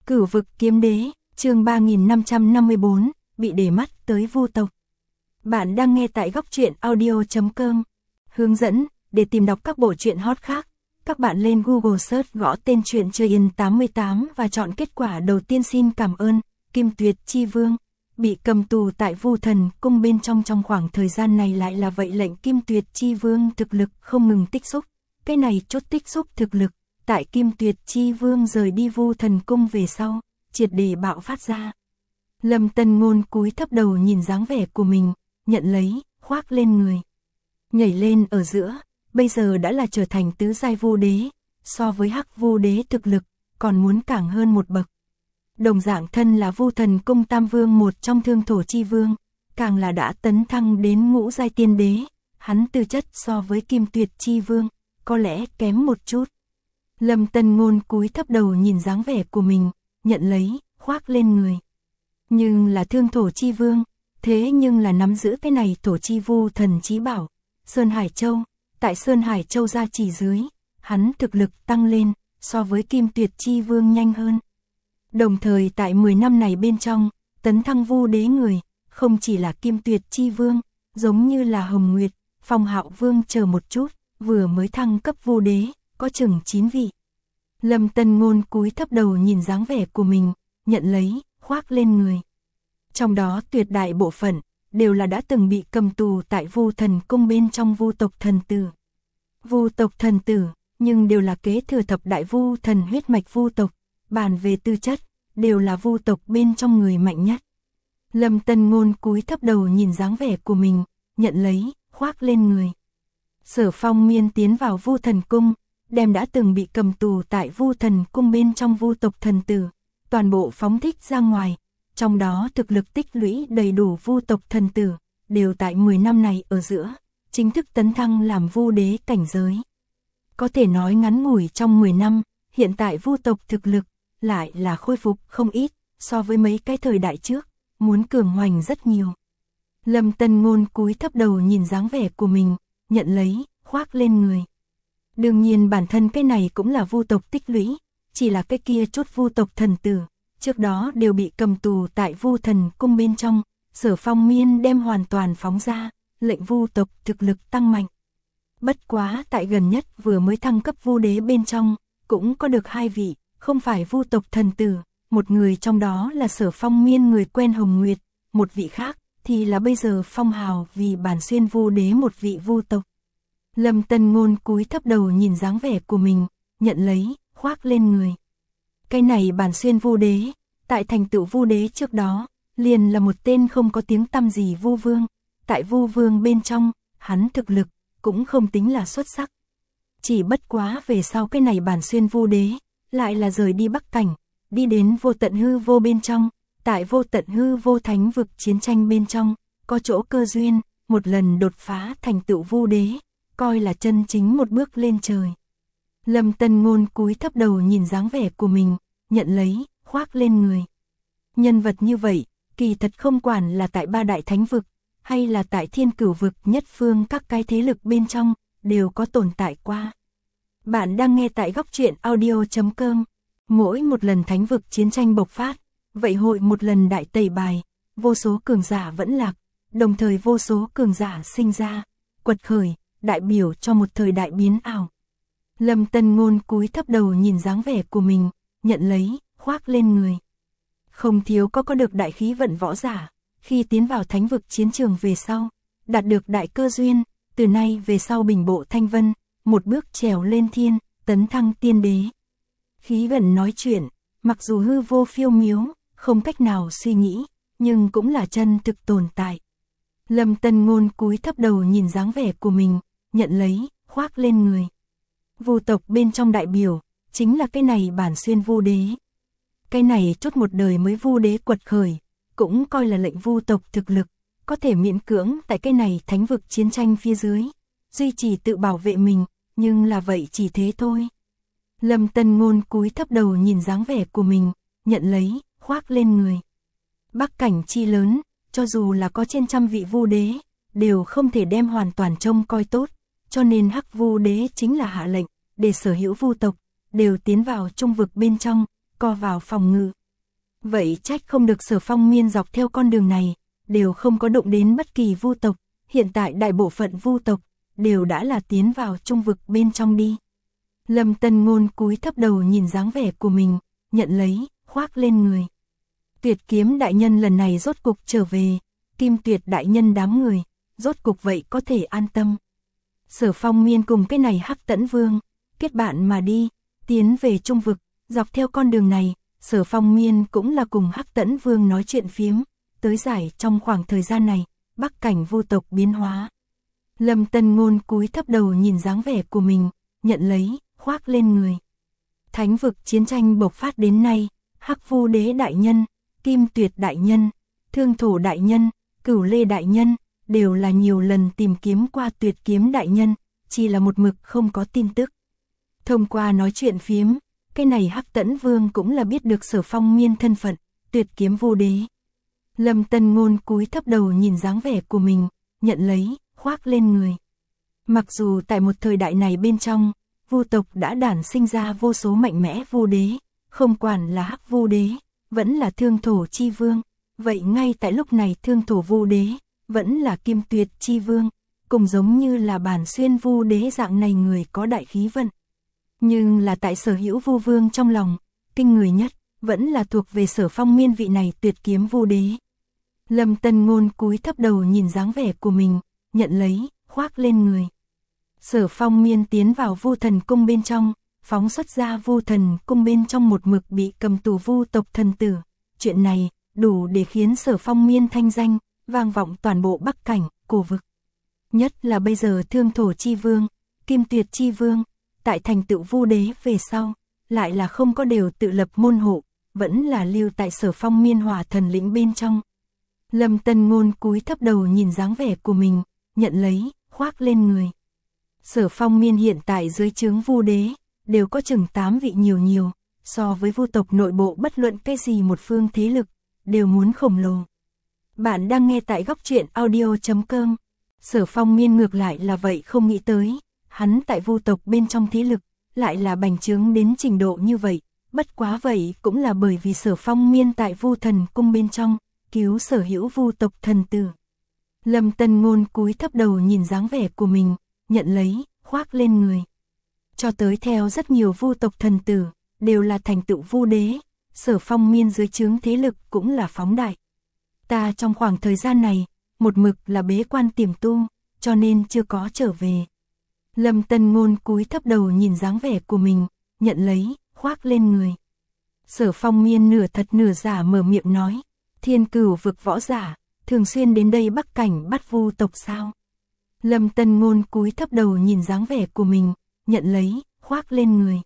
Cửu vực kiếm đế, chương 3554, bị để mắt tới vu tộc. Bạn đang nghe tại góc truyện audio.com. Hướng dẫn, để tìm đọc các bộ truyện hot khác, các bạn lên Google search gõ tên truyện Chơi Yên 88 và chọn kết quả đầu tiên. Xin cảm ơn. Kim Tuyệt Chi Vương bị cầm tù tại Vu Thần Cung bên trong khoảng thời gian này lại là vậy lệnh Kim Tuyệt Chi Vương thực lực không ngừng tích xúc. Cái này chốt tích xúc thực lực, tại Kim Tuyệt Chi Vương rời đi Vu Thần Cung về sau, triệt để bạo phát ra. Lâm Tân Ngôn cúi thấp đầu nhìn dáng vẻ của mình, nhận lấy, khoác lên người. Nhảy lên ở giữa, bây giờ đã là trở thành tứ giai vu đế, so với Hắc Vu Đế thực lực, còn muốn càng hơn một bậc. Đồng dạng thân là Vu Thần Cung Tam Vương một trong Thương Thổ Chi Vương, càng là đã tấn thăng đến ngũ giai tiên đế, hắn tư chất so với Kim Tuyệt Chi Vương, có lẽ kém một chút. Lâm Tân Ngôn cúi thấp đầu nhìn dáng vẻ của mình, nhận lấy, khoác lên người. Nhưng là Thương Thổ Chi Vương, thế nhưng là nắm giữ cái này Thổ Chi Vu Thần Chí Bảo, Sơn Hải Châu, tại Sơn Hải Châu gia chỉ dưới, hắn thực lực tăng lên, so với Kim Tuyệt Chi Vương nhanh hơn. Đồng thời tại 10 năm này bên trong, tấn thăng vu đế người, không chỉ là Kim Tuyệt Chi Vương, giống như là Hồng Nguyệt, Phong Hạo Vương chờ một chút, vừa mới thăng cấp vu đế, có chừng 9 vị. Lâm Tân Ngôn cúi thấp đầu nhìn dáng vẻ của mình, nhận lấy, khoác lên người. Trong đó tuyệt đại bộ phận, đều là đã từng bị cầm tù tại Vu Thần Cung bên trong vu tộc thần tử. Vu tộc thần tử, nhưng đều là kế thừa thập đại vu thần huyết mạch vu tộc, bàn về tư chất, đều là vu tộc bên trong người mạnh nhất. Lâm Tân Ngôn cúi thấp đầu nhìn dáng vẻ của mình, nhận lấy, khoác lên người. Sở Phong Miên tiến vào Vu Thần Cung, đem đã từng bị cầm tù tại Vu Thần Cung bên trong vu tộc thần tử, toàn bộ phóng thích ra ngoài, trong đó thực lực tích lũy đầy đủ vu tộc thần tử, đều tại 10 năm này ở giữa, chính thức tấn thăng làm vu đế cảnh giới. Có thể nói ngắn ngủi trong 10 năm, hiện tại vu tộc thực lực, lại là khôi phục không ít, so với mấy cái thời đại trước, muốn cường hoành rất nhiều. Lâm Tân Ngôn cúi thấp đầu nhìn dáng vẻ của mình, nhận lấy, khoác lên người. Đương nhiên bản thân cái này cũng là vu tộc tích lũy, chỉ là cái kia chút vu tộc thần tử, trước đó đều bị cầm tù tại Vu Thần Cung bên trong, Sở Phong Miên đem hoàn toàn phóng ra, lệnh vu tộc thực lực tăng mạnh. Bất quá tại gần nhất vừa mới thăng cấp vu đế bên trong, cũng có được 2 vị, không phải vu tộc thần tử, một người trong đó là Sở Phong Miên người quen Hồng Nguyệt, một vị khác thì là bây giờ phong hào vì bản xuyên vu đế một vị vu tộc. Lâm Tân Ngôn cúi thấp đầu nhìn dáng vẻ của mình, nhận lấy, khoác lên người. Cái này bản xuyên vu đế, tại thành tựu vu đế trước đó, liền là một tên không có tiếng tăm gì vu vương, tại vu vương bên trong, hắn thực lực cũng không tính là xuất sắc. Chỉ bất quá về sau cái này bản xuyên vu đế, lại là rời đi Bắc Cảnh, đi đến vô tận hư vô bên trong, tại vô tận hư vô thánh vực chiến tranh bên trong, có chỗ cơ duyên, một lần đột phá thành tựu vu đế, coi là chân chính một bước lên trời. Lâm Tân Ngôn cúi thấp đầu nhìn dáng vẻ của mình, nhận lấy, khoác lên người. Nhân vật như vậy, kỳ thật không quản là tại 3 đại thánh vực, hay là tại Thiên Cửu vực nhất phương các cái thế lực bên trong, đều có tồn tại qua. Bạn đang nghe tại góc truyện audio.com. Mỗi một lần thánh vực chiến tranh bộc phát, vậy hội một lần đại tẩy bài, vô số cường giả vẫn lạc, đồng thời vô số cường giả sinh ra, quật khởi, đại biểu cho một thời đại biến ảo. Lâm Tân Ngôn cúi thấp đầu nhìn dáng vẻ của mình, nhận lấy, khoác lên người. Không thiếu có được đại khí vận võ giả, khi tiến vào thánh vực chiến trường về sau, đạt được đại cơ duyên, từ nay về sau bình bộ thanh vân, một bước trèo lên thiên, tấn thăng tiên đế. Khí vận nói chuyện, mặc dù hư vô phiêu miếu, không cách nào suy nghĩ, nhưng cũng là chân thực tồn tại. Lâm Tân Ngôn cúi thấp đầu nhìn dáng vẻ của mình, nhận lấy, khoác lên người. Vu tộc bên trong đại biểu, chính là cái này bản xuyên vu đế. Cái này chốt một đời mới vu đế quật khởi, cũng coi là lệnh vu tộc thực lực, có thể miễn cưỡng tại cái này thánh vực chiến tranh phía dưới, duy trì tự bảo vệ mình, nhưng là vậy chỉ thế thôi. Lâm Tân Ngôn cúi thấp đầu nhìn dáng vẻ của mình, nhận lấy, khoác lên người. Bắc Cảnh chi lớn, cho dù là có trên trăm vị vu đế, đều không thể đem hoàn toàn trông coi tốt, cho nên Hắc Vu Đế chính là hạ lệnh, để sở hữu vu tộc, đều tiến vào trung vực bên trong, co vào phòng ngự. Vậy trách không được Sở Phong Miên dọc theo con đường này, đều không có động đến bất kỳ vu tộc, hiện tại đại bộ phận vu tộc, đều đã là tiến vào trung vực bên trong đi. Lâm Tân Ngôn cúi thấp đầu nhìn dáng vẻ của mình, nhận lấy, khoác lên người. Tuyệt Kiếm đại nhân lần này rốt cục trở về, Kim Tuyệt đại nhân đám người, rốt cục vậy có thể an tâm. Sở Phong Miên cùng cái này Hắc Tẫn Vương, kết bạn mà đi, tiến về trung vực, dọc theo con đường này, Sở Phong Miên cũng là cùng Hắc Tẫn Vương nói chuyện phiếm, tới giải trong khoảng thời gian này, bắc cảnh vu tộc biến hóa. Lâm Tân Ngôn cúi thấp đầu nhìn dáng vẻ của mình, nhận lấy, khoác lên người. Thánh vực chiến tranh bộc phát đến nay, Hắc Vu Đế đại nhân, Kim Tuyệt đại nhân, Thương Thổ đại nhân, Cửu Lê đại nhân, đều là nhiều lần tìm kiếm qua Tuyệt Kiếm đại nhân, chỉ là một mực không có tin tức. Thông qua nói chuyện phiếm, cái này Hắc Tẫn Vương cũng là biết được Sở Phong Miên thân phận, Tuyệt Kiếm Vu Đế. Lâm Tân Ngôn cúi thấp đầu nhìn dáng vẻ của mình, nhận lấy, khoác lên người. Mặc dù tại một thời đại này bên trong, vu tộc đã đản sinh ra vô số mạnh mẽ vu đế, không quản là Hắc Vu Đế, vẫn là Thương Thổ chi vương, vậy ngay tại lúc này Thương Thổ Vu Đế, vẫn là Kim Tuyệt chi vương, cùng giống như là Bản Xuyên Vu Đế dạng này người có đại khí vận. Nhưng là tại Sở Hữu Vu Vương trong lòng, kinh người nhất, vẫn là thuộc về Sở Phong Miên vị này Tuyệt Kiếm Vu Đế. Lâm Tân Ngôn cúi thấp đầu nhìn dáng vẻ của mình, nhận lấy, khoác lên người. Sở Phong Miên tiến vào Vu Thần Cung bên trong, phóng xuất ra Vu Thần Cung bên trong một mực bị cầm tù vu tộc thần tử. Chuyện này, đủ để khiến Sở Phong Miên thanh danh, vang vọng toàn bộ Bắc Cảnh, Cổ Vực. Nhất là bây giờ Thương Thổ chi vương, Kim Tuyệt chi vương, tại thành tựu Vu Đế về sau, lại là không có đều tự lập môn hộ, vẫn là lưu tại Sở Phong Miên Hỏa Thần lĩnh bên trong. Lâm Tân Ngôn cúi thấp đầu nhìn dáng vẻ của mình, nhận lấy, khoác lên người. Sở Phong Miên hiện tại dưới trướng Vu Đế, đều có chừng 8 vị nhiều, so với vu tộc nội bộ bất luận cái gì một phương thế lực, đều muốn khổng lồ. Bạn đang nghe tại góc truyện audio.com. Sở Phong Miên ngược lại là vậy không nghĩ tới, hắn tại vu tộc bên trong thế lực, lại là bành trướng đến trình độ như vậy, bất quá vậy cũng là bởi vì Sở Phong Miên tại Vu Thần Cung bên trong, cứu Sở Hữu vu tộc thần tử. Lâm Tân Ngôn cúi thấp đầu nhìn dáng vẻ của mình, nhận lấy, khoác lên người. Cho tới theo rất nhiều vu tộc thần tử, đều là thành tựu Vu Đế, Sở Phong Miên dưới trướng thế lực cũng là phóng đại. Ta trong khoảng thời gian này, một mực là bế quan tiềm tu, cho nên chưa có trở về. Lâm Tân Ngôn cúi thấp đầu nhìn dáng vẻ của mình, nhận lấy, khoác lên người. Sở Phong Miên nửa thật nửa giả mở miệng nói, Thiên Cửu vực võ giả, thường xuyên đến đây Bắc Cảnh bắt vu tộc sao? Lâm Tân Ngôn cúi thấp đầu nhìn dáng vẻ của mình, nhận lấy, khoác lên người.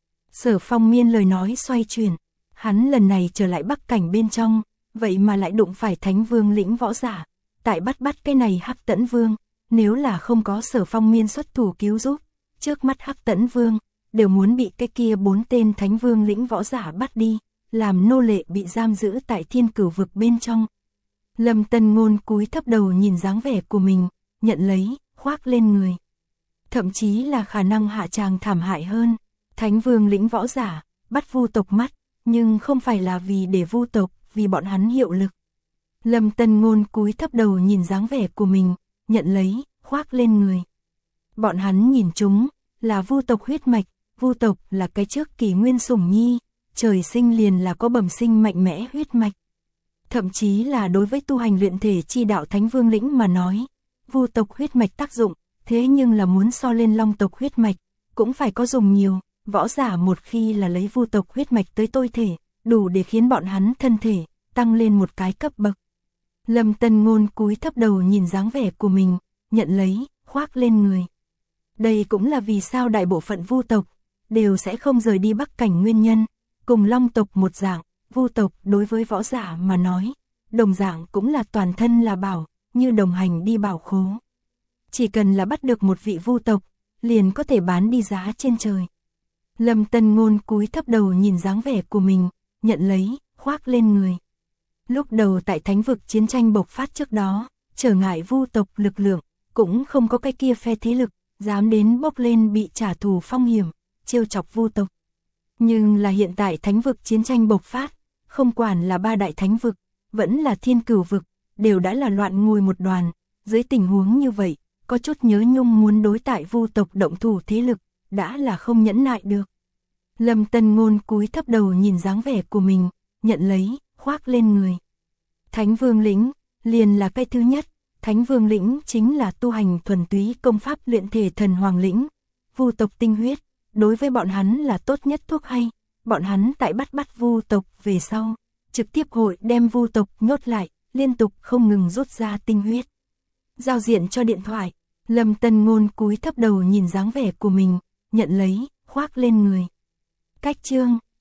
Sở Phong Miên lời nói xoay chuyển, hắn lần này trở lại Bắc Cảnh bên trong, vậy mà lại đụng phải Thánh Vương lĩnh võ giả, tại bắt cái này Hắc Tẫn Vương, nếu là không có Sở Phong Miên xuất thủ cứu giúp, trước mắt Hắc Tẫn Vương, đều muốn bị cái kia 4 tên Thánh Vương lĩnh võ giả bắt đi, làm nô lệ bị giam giữ tại Thiên Cửu vực bên trong. Lâm Tân Ngôn cúi thấp đầu nhìn dáng vẻ của mình, nhận lấy, khoác lên người. Thậm chí là khả năng hạ tràng thảm hại hơn, Thánh Vương lĩnh võ giả, bắt vu tộc mắt, nhưng không phải là vì để vu tộc, vì bọn hắn hiệu lực. Lâm Tân Ngôn cúi thấp đầu nhìn dáng vẻ của mình, nhận lấy, khoác lên người. Bọn hắn nhìn chúng, là vu tộc huyết mạch, vu tộc là cái trước kỷ nguyên sủng nhi, trời sinh liền là có bẩm sinh mạnh mẽ huyết mạch. Thậm chí là đối với tu hành luyện thể chi đạo Thánh Vương lĩnh mà nói, vu tộc huyết mạch tác dụng, thế nhưng là muốn so lên long tộc huyết mạch, cũng phải có dùng nhiều, võ giả một khi là lấy vu tộc huyết mạch tới tôi thể, đủ để khiến bọn hắn thân thể, tăng lên một cái cấp bậc. Lâm Tân Ngôn cúi thấp đầu nhìn dáng vẻ của mình, nhận lấy, khoác lên người. Đây cũng là vì sao đại bộ phận vu tộc, đều sẽ không rời đi Bắc Cảnh nguyên nhân, cùng long tộc một dạng, vu tộc đối với võ giả mà nói, đồng dạng cũng là toàn thân là bảo, như đồng hành đi bảo khố. Chỉ cần là bắt được một vị vu tộc, liền có thể bán đi giá trên trời. Lâm Tân Ngôn cúi thấp đầu nhìn dáng vẻ của mình, nhận lấy, khoác lên người. Lúc đầu tại thánh vực chiến tranh bộc phát trước đó, trở ngại vu tộc lực lượng, cũng không có cái kia phe thế lực, dám đến bốc lên bị trả thù phong hiểm, trêu chọc vu tộc. Nhưng là hiện tại thánh vực chiến tranh bộc phát, không quản là ba đại thánh vực, vẫn là thiên cửu vực, đều đã là loạn ngồi một đoàn, dưới tình huống như vậy, có chút nhớ nhung muốn đối tại Vu tộc động thủ thế lực, đã là không nhẫn nại được. Lâm Tân Ngôn cúi thấp đầu nhìn dáng vẻ của mình, nhận lấy, khoác lên người. Thánh Vương lĩnh, liền là cái thứ nhất, Thánh Vương lĩnh chính là tu hành thuần túy công pháp luyện thể thần hoàng lĩnh, Vu tộc tinh huyết, đối với bọn hắn là tốt nhất thuốc hay, bọn hắn tại bắt Vu tộc về sau, trực tiếp hội đem Vu tộc nhốt lại, liên tục không ngừng rút ra tinh huyết. Giao diện cho điện thoại, Lâm Tân Ngôn cúi thấp đầu nhìn dáng vẻ của mình, nhận lấy, khoác lên người. Cách chương